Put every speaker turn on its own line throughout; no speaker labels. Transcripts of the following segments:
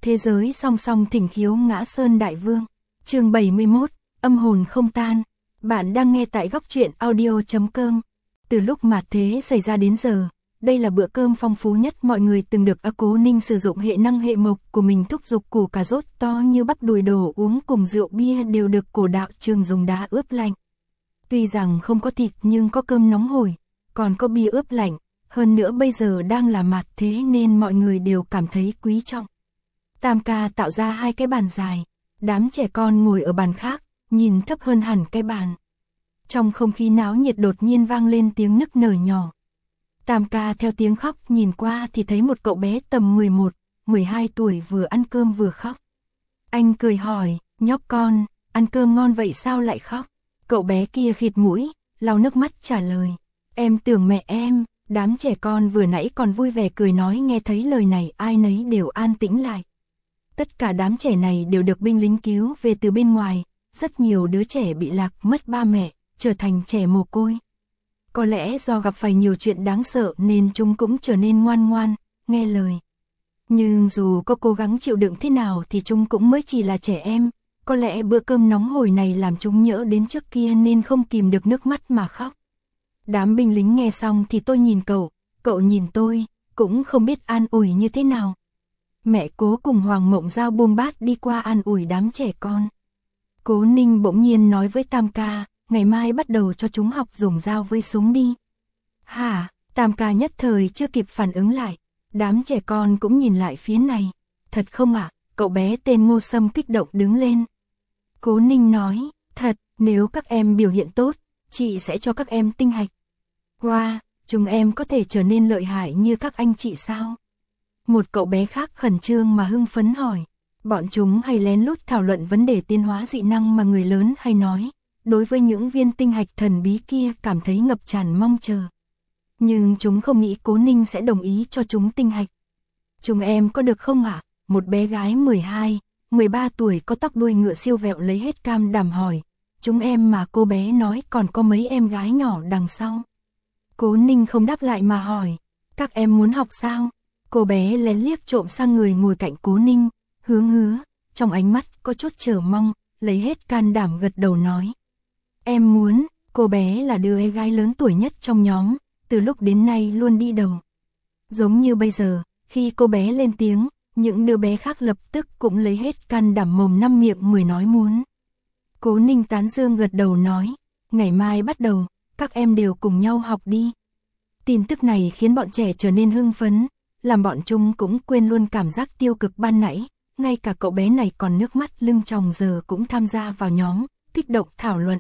Thế giới song song thỉnh khiếu ngã sơn đại vương. Chương 71, âm hồn không tan. Bạn đang nghe tại góc truyện audio.com. Từ lúc mạt thế xảy ra đến giờ, đây là bữa cơm phong phú nhất mọi người từng được Cố Ninh sử dụng hệ năng hệ mộc của mình thúc giục củ cà rốt to như bắp đùi đồ uống cùng rượu bia đều được cổ đạo trường dùng đá ướp lạnh. Tuy rằng không có thịt nhưng có cơm nóng hổi, còn có bia ướp lạnh, hơn nữa bây giờ đang là mạt thế nên mọi người đều cảm thấy quý trọng. Tam ca tạo ra 2 cái bàn dài, đám trẻ con ngồi ở bàn khác, nhìn thấp hơn hẳn cái bàn. Trong không khí náo nhiệt đột nhiên vang lên tiếng nức nở nhỏ. Tam ca theo tiếng khóc nhìn qua thì thấy một cậu bé tầm 11, 12 tuổi vừa ăn cơm vừa khóc. Anh cười hỏi, nhóc con, ăn cơm ngon vậy sao lại khóc? Cậu bé kia khịt mũi, lau nước mắt trả lời, em tưởng mẹ em. Đám trẻ con vừa nãy còn vui vẻ cười nói nghe thấy lời này ai nấy đều an tĩnh lại. Tất cả đám trẻ này đều được binh lính cứu về từ bên ngoài, rất nhiều đứa trẻ bị lạc mất ba mẹ, trở thành trẻ mồ côi. Có lẽ do gặp phải nhiều chuyện đáng sợ nên chúng cũng trở nên ngoan ngoan, nghe lời. Nhưng dù có cố gắng chịu đựng thế nào thì chúng cũng mới chỉ là trẻ em, có lẽ bữa cơm nóng hổi này làm chúng nhớ đến trước kia nên không kìm được nước mắt mà khóc. Đám binh lính nghe xong thì tôi nhìn cậu nhìn tôi, cũng không biết an ủi như thế nào. Mẹ Cố cùng Hoàng Mộng Giao buông bát đi qua an ủi đám trẻ con. Cố Ninh bỗng nhiên nói với Tam ca, ngày mai bắt đầu cho chúng học dùng dao với súng đi. Hả? Tam ca nhất thời chưa kịp phản ứng lại. Đám trẻ con cũng nhìn lại phía này. Thật không ạ? Cậu bé tên Ngô Sâm kích động đứng lên. Cố Ninh nói, thật, nếu các em biểu hiện tốt, chị sẽ cho các em tinh hạch. Wow, chúng em có thể trở nên lợi hại như các anh chị sao? Một cậu bé khác khẩn trương mà hưng phấn hỏi. Bọn chúng hay lén lút thảo luận vấn đề tiến hóa dị năng mà người lớn hay nói. Đối với những viên tinh hạch thần bí kia cảm thấy ngập tràn mong chờ. Nhưng chúng không nghĩ Cố Ninh sẽ đồng ý cho chúng tinh hạch. Chúng em có được không ạ? Một bé gái 12, 13 tuổi có tóc đuôi ngựa siêu vẹo lấy hết cam đảm hỏi. Chúng em mà cô bé nói còn có mấy em gái nhỏ đằng sau. Cố Ninh không đáp lại mà hỏi, các em muốn học sao? Cô bé lén liếc trộm sang người ngồi cạnh Cố Ninh, hứa, trong ánh mắt có chút chờ mong, lấy hết can đảm gật đầu nói. Em muốn, cô bé là đứa gái lớn tuổi nhất trong nhóm, từ lúc đến nay luôn đi đầu. Giống như bây giờ, khi cô bé lên tiếng, những đứa bé khác lập tức cũng lấy hết can đảm mồm năm miệng mười nói muốn. Cố Ninh tán dương gật đầu nói, ngày mai bắt đầu, các em đều cùng nhau học đi. Tin tức này khiến bọn trẻ trở nên hưng phấn, làm bọn chúng cũng quên luôn cảm giác tiêu cực ban nãy, ngay cả cậu bé này còn nước mắt lưng tròng giờ cũng tham gia vào nhóm, kích động thảo luận.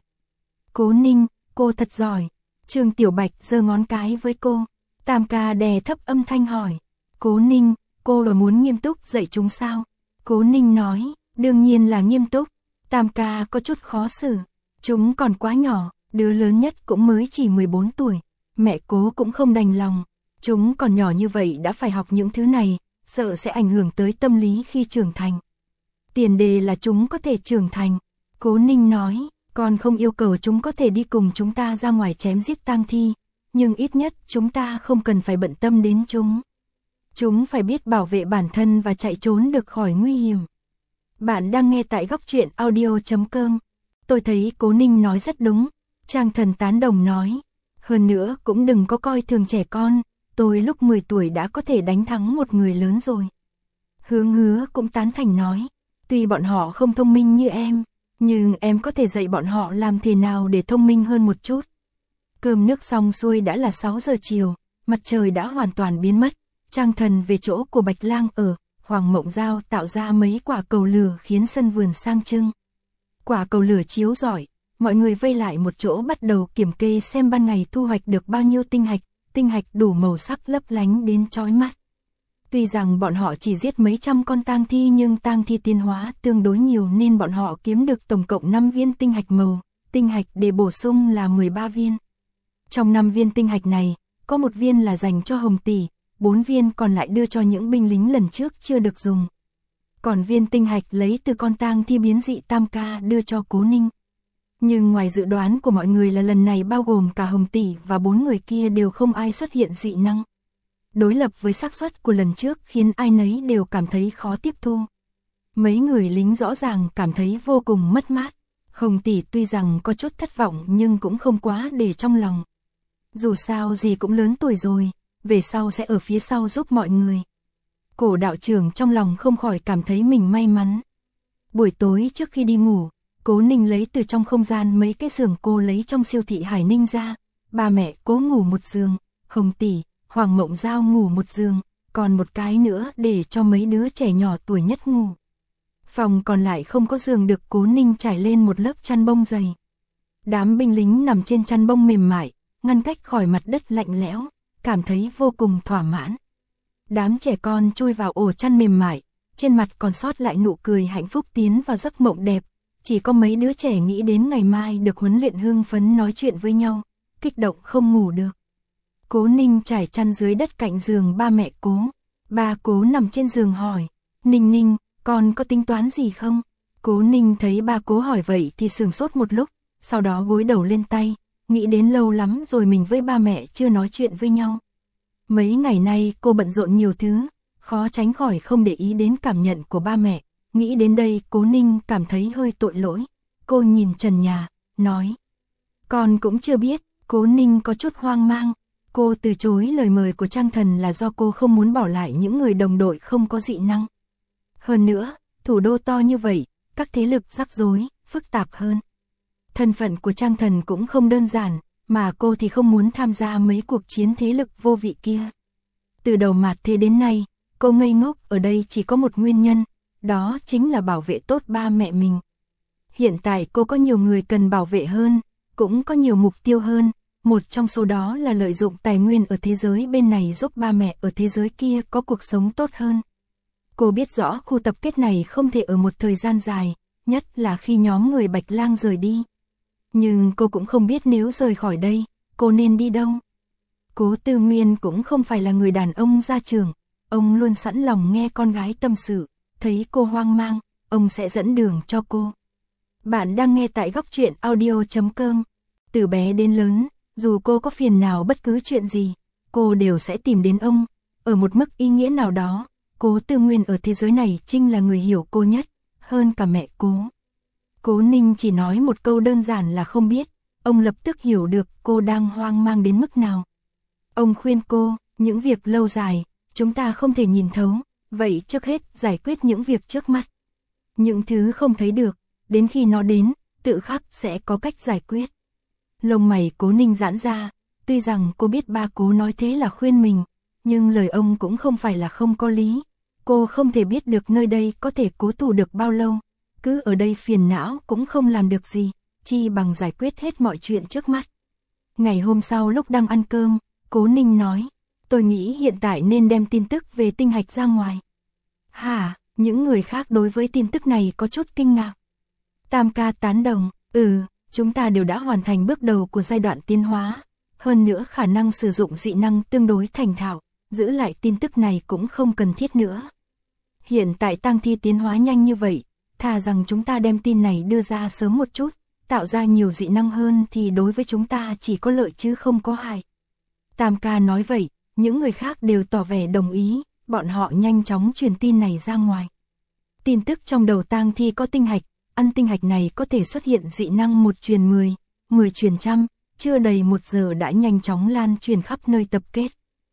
Cố Ninh, cô thật giỏi. Trương Tiểu Bạch giơ ngón cái với cô. Tam ca đè thấp âm thanh hỏi. Cố Ninh, cô là muốn nghiêm túc dạy chúng sao? Cố Ninh nói, đương nhiên là nghiêm túc. Tam ca có chút khó xử. Chúng còn quá nhỏ, đứa lớn nhất cũng mới chỉ 14 tuổi. Mẹ Cố cũng không đành lòng. Chúng còn nhỏ như vậy đã phải học những thứ này, sợ sẽ ảnh hưởng tới tâm lý khi trưởng thành. Tiền đề là chúng có thể trưởng thành. Cố Ninh nói, con không yêu cầu chúng có thể đi cùng chúng ta ra ngoài chém giết tang thi, nhưng ít nhất chúng ta không cần phải bận tâm đến chúng. Chúng phải biết bảo vệ bản thân và chạy trốn được khỏi nguy hiểm. Bạn đang nghe tại góc truyện audio.com. Tôi thấy Cố Ninh nói rất đúng. Trang Thần tán đồng nói. Hơn nữa cũng đừng có coi thường trẻ con. Tôi lúc 10 tuổi đã có thể đánh thắng một người lớn rồi. Hứa cũng tán thành nói. Tuy bọn họ không thông minh như em, nhưng em có thể dạy bọn họ làm thế nào để thông minh hơn một chút. Cơm nước xong xuôi đã là 6 giờ chiều, mặt trời đã hoàn toàn biến mất. Trang Thần về chỗ của Bạch Lang ở, Hoàng Mộng Giao tạo ra mấy quả cầu lửa khiến sân vườn sang trưng. Quả cầu lửa chiếu rọi, mọi người vây lại một chỗ bắt đầu kiểm kê xem ban ngày thu hoạch được bao nhiêu tinh hạch đủ màu sắc lấp lánh đến chói mắt. Tuy rằng bọn họ chỉ giết mấy trăm con tang thi nhưng tang thi tiến hóa tương đối nhiều nên bọn họ kiếm được tổng cộng 5 viên tinh hạch màu, tinh hạch để bổ sung là 13 viên. Trong 5 viên tinh hạch này, có 1 viên là dành cho Hồng Tỷ, 4 viên còn lại đưa cho những binh lính lần trước chưa được dùng. Còn viên tinh hạch lấy từ con tang thi biến dị Tam ca đưa cho Cố Ninh. Nhưng ngoài dự đoán của mọi người là lần này bao gồm cả Hồng Tỷ và 4 người kia đều không ai xuất hiện dị năng. đối lập với xác suất của lần trước khiến ai nấy đều cảm thấy khó tiếp thu. Mấy người lính rõ ràng cảm thấy vô cùng mất mát. Hồng tỷ tuy rằng có chút thất vọng nhưng cũng không quá để trong lòng. Dù sao gì cũng lớn tuổi rồi, về sau sẽ ở phía sau giúp mọi người. Cổ đạo trưởng trong lòng không khỏi cảm thấy mình may mắn. Buổi tối trước khi đi ngủ, Cố Ninh lấy từ trong không gian mấy cái giường cô lấy trong siêu thị Hải Ninh ra. Ba mẹ Cố ngủ một giường, Hồng tỷ, Hoàng Mộng Giao ngủ một giường, còn một cái nữa để cho mấy đứa trẻ nhỏ tuổi nhất ngủ. Phòng còn lại không có giường được Cố Ninh trải lên một lớp chăn bông dày. Đám binh lính nằm trên chăn bông mềm mại, ngăn cách khỏi mặt đất lạnh lẽo, cảm thấy vô cùng thỏa mãn. Đám trẻ con chui vào ổ chăn mềm mại, trên mặt còn sót lại nụ cười hạnh phúc tiến vào giấc mộng đẹp. Chỉ có mấy đứa trẻ nghĩ đến ngày mai được huấn luyện hưng phấn nói chuyện với nhau, kích động không ngủ được. Cố Ninh trải chăn dưới đất cạnh giường ba mẹ Cố. Ba Cố nằm trên giường hỏi, Ninh Ninh, con có tính toán gì không? Cố Ninh thấy ba Cố hỏi vậy thì sửng sốt một lúc, sau đó gối đầu lên tay, nghĩ đến lâu lắm rồi mình với ba mẹ chưa nói chuyện với nhau. Mấy ngày nay cô bận rộn nhiều thứ, khó tránh khỏi không để ý đến cảm nhận của ba mẹ. Nghĩ đến đây Cố Ninh cảm thấy hơi tội lỗi. Cô nhìn trần nhà, nói, con cũng chưa biết. Cố Ninh có chút hoang mang. Cô từ chối lời mời của Trang Thần là do cô không muốn bỏ lại những người đồng đội không có dị năng. Hơn nữa, thủ đô to như vậy, các thế lực rắc rối, phức tạp hơn. Thân phận của Trang Thần cũng không đơn giản, mà cô thì không muốn tham gia mấy cuộc chiến thế lực vô vị kia. Từ đầu mạt thế đến nay, cô ngây ngốc ở đây chỉ có một nguyên nhân, đó chính là bảo vệ tốt ba mẹ mình. Hiện tại cô có nhiều người cần bảo vệ hơn, cũng có nhiều mục tiêu hơn, một trong số đó là lợi dụng tài nguyên ở thế giới bên này giúp ba mẹ ở thế giới kia có cuộc sống tốt hơn. Cô biết rõ khu tập kết này không thể ở một thời gian dài, nhất là khi nhóm người Bạch Lang rời đi. Nhưng cô cũng không biết nếu rời khỏi đây, cô nên đi đâu. Cố Tư Nguyên cũng không phải là người đàn ông gia trưởng, ông luôn sẵn lòng nghe con gái tâm sự, thấy cô hoang mang, ông sẽ dẫn đường cho cô. Bạn đang nghe tại góc truyện audio.com. Từ bé đến lớn, dù cô có phiền nào bất cứ chuyện gì, cô đều sẽ tìm đến ông. Ở một mức ý nghĩa nào đó, Cố Tư Nguyên ở thế giới này chính là người hiểu cô nhất, hơn cả mẹ Cố. Cố Ninh chỉ nói một câu đơn giản là không biết, ông lập tức hiểu được cô đang hoang mang đến mức nào. Ông khuyên cô, những việc lâu dài, chúng ta không thể nhìn thấu, vậy trước hết giải quyết những việc trước mắt. Những thứ không thấy được, đến khi nó đến, tự khắc sẽ có cách giải quyết. Lông mày Cố Ninh giãn ra, tuy rằng cô biết ba Cố nói thế là khuyên mình, nhưng lời ông cũng không phải là không có lý. Cô không thể biết được nơi đây có thể cố thủ được bao lâu, cứ ở đây phiền não cũng không làm được gì, chi bằng giải quyết hết mọi chuyện trước mắt. Ngày hôm sau lúc đang ăn cơm, Cố Ninh nói, tôi nghĩ hiện tại nên đem tin tức về tinh hạch ra ngoài. Hả, những người khác đối với tin tức này có chút kinh ngạc. Tam ca tán đồng, chúng ta đều đã hoàn thành bước đầu của giai đoạn tiến hóa. Hơn nữa khả năng sử dụng dị năng tương đối thành thạo, giữ lại tin tức này cũng không cần thiết nữa. Hiện tại tang thi tiến hóa nhanh như vậy, thà rằng chúng ta đem tin này đưa ra sớm một chút, tạo ra nhiều dị năng hơn thì đối với chúng ta chỉ có lợi chứ không có hại. Tam ca nói vậy, những người khác đều tỏ vẻ đồng ý, bọn họ nhanh chóng truyền tin này ra ngoài. Tin tức trong đầu tang thi có tinh hạch, ăn tinh hạch này có thể xuất hiện dị năng 1 truyền 10, 10 truyền trăm, chưa đầy 1 giờ đã nhanh chóng lan truyền khắp nơi tập kết.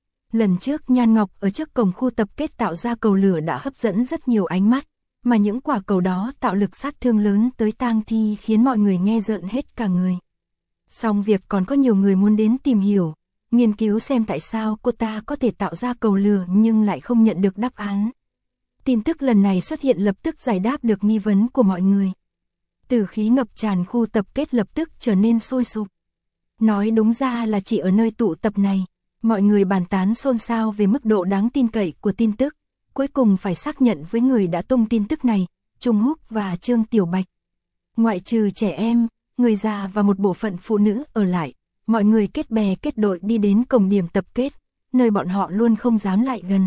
Lần trước Nhan Ngọc ở trước cổng khu tập kết tạo ra cầu lửa đã hấp dẫn rất nhiều ánh mắt, mà những quả cầu đó tạo lực sát thương lớn tới tang thi khiến mọi người nghe rợn hết cả người. Song việc còn có nhiều người muốn đến tìm hiểu, nghiên cứu xem tại sao cô ta có thể tạo ra cầu lửa nhưng lại không nhận được đáp án. Tin tức lần này xuất hiện lập tức giải đáp được nghi vấn của mọi người. Tử khí ngập tràn khu tập kết lập tức trở nên sôi sục. Nói đúng ra là chỉ ở nơi tụ tập này, mọi người bàn tán xôn xao về mức độ đáng tin cậy của tin tức. Cuối cùng phải xác nhận với người đã tung tin tức này, Trung Húc và Trương Tiểu Bạch. Ngoại trừ trẻ em, người già và một bộ phận phụ nữ ở lại, mọi người kết bè kết đội đi đến cổng điểm tập kết, nơi bọn họ luôn không dám lại gần.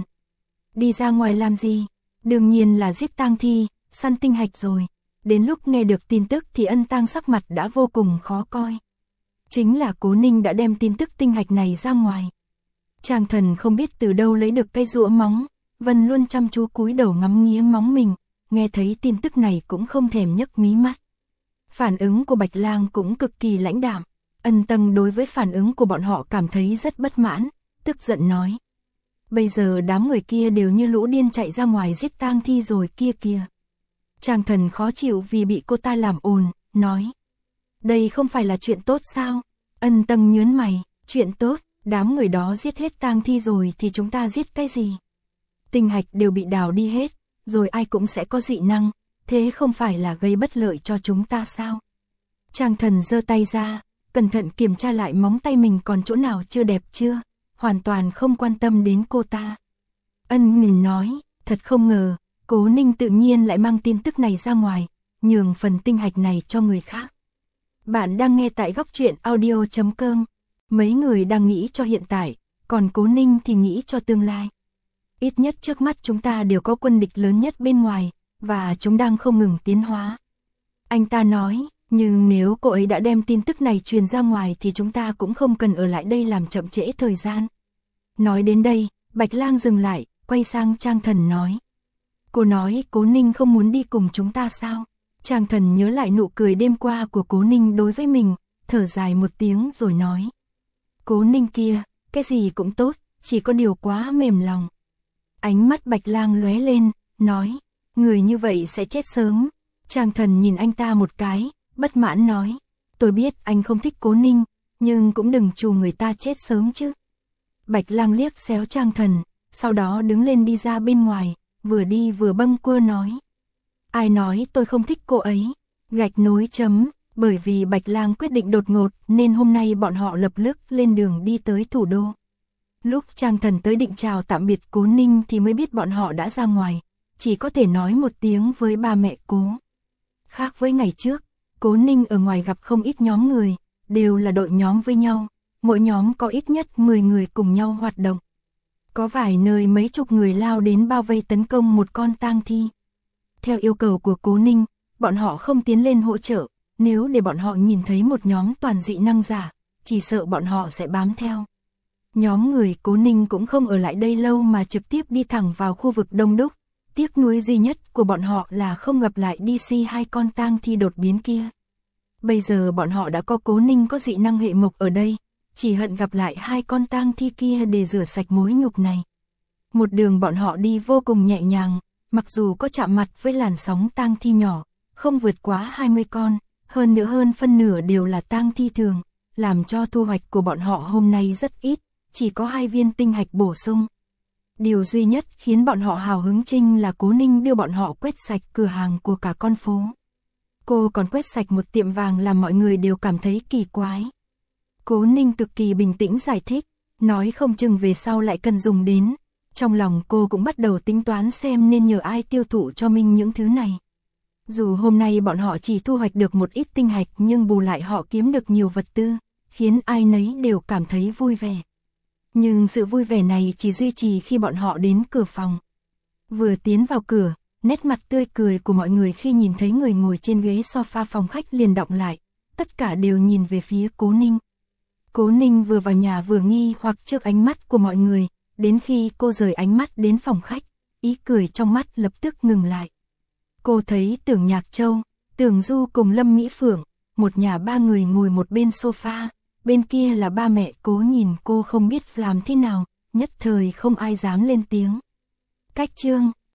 Đi ra ngoài làm gì? Đương nhiên là giết tang thi, săn tinh hạch rồi. Đến lúc nghe được tin tức thì Ân Tang sắc mặt đã vô cùng khó coi. Chính là Cố Ninh đã đem tin tức tinh hạch này ra ngoài. Trang Thần không biết từ đâu lấy được cây rũa móng, Vân luôn chăm chú cúi đầu ngắm nghía móng mình, nghe thấy tin tức này cũng không thèm nhấc mí mắt. Phản ứng của Bạch Lang cũng cực kỳ lãnh đạm, Ân Tâng đối với phản ứng của bọn họ cảm thấy rất bất mãn, tức giận nói. Bây giờ đám người kia đều như lũ điên chạy ra ngoài giết tang thi rồi kia kìa. Trang Thần khó chịu vì bị cô ta làm ồn, nói. Đây không phải là chuyện tốt sao? Ân Tâng nhớn mày, chuyện tốt, đám người đó giết hết tang thi rồi thì chúng ta giết cái gì? Tinh hạch đều bị đào đi hết, rồi ai cũng sẽ có dị năng, thế không phải là gây bất lợi cho chúng ta sao? Trang Thần giơ tay ra, cẩn thận kiểm tra lại móng tay mình còn chỗ nào chưa đẹp chưa, hoàn toàn không quan tâm đến cô ta. Ân Nghìn nói, thật không ngờ, Cố Ninh tự nhiên lại mang tin tức này ra ngoài, nhường phần tinh hạch này cho người khác. Bạn đang nghe tại góc truyện audio.com, mấy người đang nghĩ cho hiện tại, còn Cố Ninh thì nghĩ cho tương lai. Ít nhất trước mắt chúng ta đều có quân địch lớn nhất bên ngoài, và chúng đang không ngừng tiến hóa. Anh ta nói, nhưng nếu cô ấy đã đem tin tức này truyền ra ngoài thì chúng ta cũng không cần ở lại đây làm chậm trễ thời gian. Nói đến đây, Bạch Lang dừng lại, quay sang Trang Thần nói. Cô nói Cố Ninh không muốn đi cùng chúng ta sao? Trang Thần nhớ lại nụ cười đêm qua của Cố Ninh đối với mình, thở dài một tiếng rồi nói. Cố Ninh kia, cái gì cũng tốt, chỉ có điều quá mềm lòng. Ánh mắt Bạch Lang lóe lên, nói, người như vậy sẽ chết sớm. Trang Thần nhìn anh ta một cái, bất mãn nói, tôi biết anh không thích Cố Ninh, nhưng cũng đừng trù người ta chết sớm chứ. Bạch Lang liếc xéo Trang Thần, sau đó đứng lên đi ra bên ngoài, vừa đi vừa bâng quơ nói. Ai nói tôi không thích cô ấy? Gạch nối chấm, bởi vì Bạch Lang quyết định đột ngột nên hôm nay bọn họ lập tức lên đường đi tới thủ đô. Lúc Trang Thần tới định chào tạm biệt Cố Ninh thì mới biết bọn họ đã ra ngoài, chỉ có thể nói một tiếng với ba mẹ Cố. Khác với ngày trước, Cố Ninh ở ngoài gặp không ít nhóm người, đều là đội nhóm với nhau, mỗi nhóm có ít nhất 10 người cùng nhau hoạt động. Có vài nơi mấy chục người lao đến bao vây tấn công một con tang thi. Theo yêu cầu của Cố Ninh, bọn họ không tiến lên hỗ trợ, nếu để bọn họ nhìn thấy một nhóm toàn dị năng giả, chỉ sợ bọn họ sẽ bám theo. Nhóm người Cố Ninh cũng không ở lại đây lâu mà trực tiếp đi thẳng vào khu vực đông đúc. Tiếc nuối duy nhất của bọn họ là không gặp lại DC hai con tang thi đột biến kia. Bây giờ bọn họ đã có Cố Ninh có dị năng hệ mộc ở đây, chỉ hận gặp lại hai con tang thi kia để rửa sạch mối nhục này. Một đường bọn họ đi vô cùng nhẹ nhàng, mặc dù có chạm mặt với làn sóng tang thi nhỏ, không vượt quá 20 con, hơn nữa hơn phân nửa đều là tang thi thường, làm cho thu hoạch của bọn họ hôm nay rất ít, chỉ có 2 viên tinh hạch bổ sung. Điều duy nhất khiến bọn họ hào hứng chinh là Cố Ninh đưa bọn họ quét sạch cửa hàng của cả con phố. Cô còn quét sạch một tiệm vàng làm mọi người đều cảm thấy kỳ quái. Cố Ninh cực kỳ bình tĩnh giải thích, nói không chừng về sau lại cần dùng đến. Trong lòng cô cũng bắt đầu tính toán xem nên nhờ ai tiêu thụ cho mình những thứ này. Dù hôm nay bọn họ chỉ thu hoạch được một ít tinh hạch nhưng bù lại họ kiếm được nhiều vật tư, khiến ai nấy đều cảm thấy vui vẻ. Nhưng sự vui vẻ này chỉ duy trì khi bọn họ đến cửa phòng. Vừa tiến vào cửa, nét mặt tươi cười của mọi người khi nhìn thấy người ngồi trên ghế sofa phòng khách liền đọng lại, tất cả đều nhìn về phía Cố Ninh. Cố Ninh vừa vào nhà vừa nghi hoặc trước ánh mắt của mọi người, đến khi cô rời ánh mắt đến phòng khách, ý cười trong mắt lập tức ngừng lại. Cô thấy Tưởng Nhạc Châu, Tưởng Du cùng Lâm Mỹ Phượng, một nhà 3 người ngồi một bên sofa, bên kia là ba mẹ Cố nhìn cô không biết làm thế nào, nhất thời không ai dám lên tiếng. Cách chương